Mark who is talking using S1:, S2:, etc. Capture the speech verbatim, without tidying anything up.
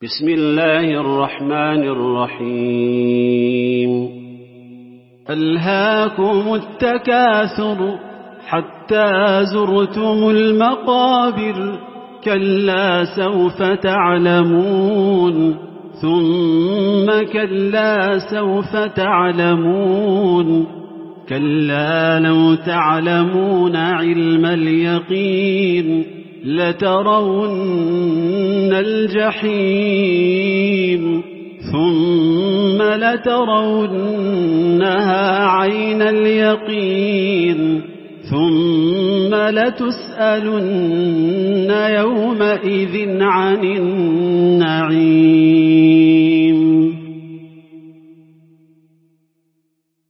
S1: بسم الله الرحمن الرحيم ألهاكم التكاثر حتى زرتم المقابر كلا سوف تعلمون ثم كلا سوف تعلمون كلا لو تعلمون علم اليقين لترون الجحيم ثم لترونها عين اليقين ثم لتسألن يومئذ عن النعيم.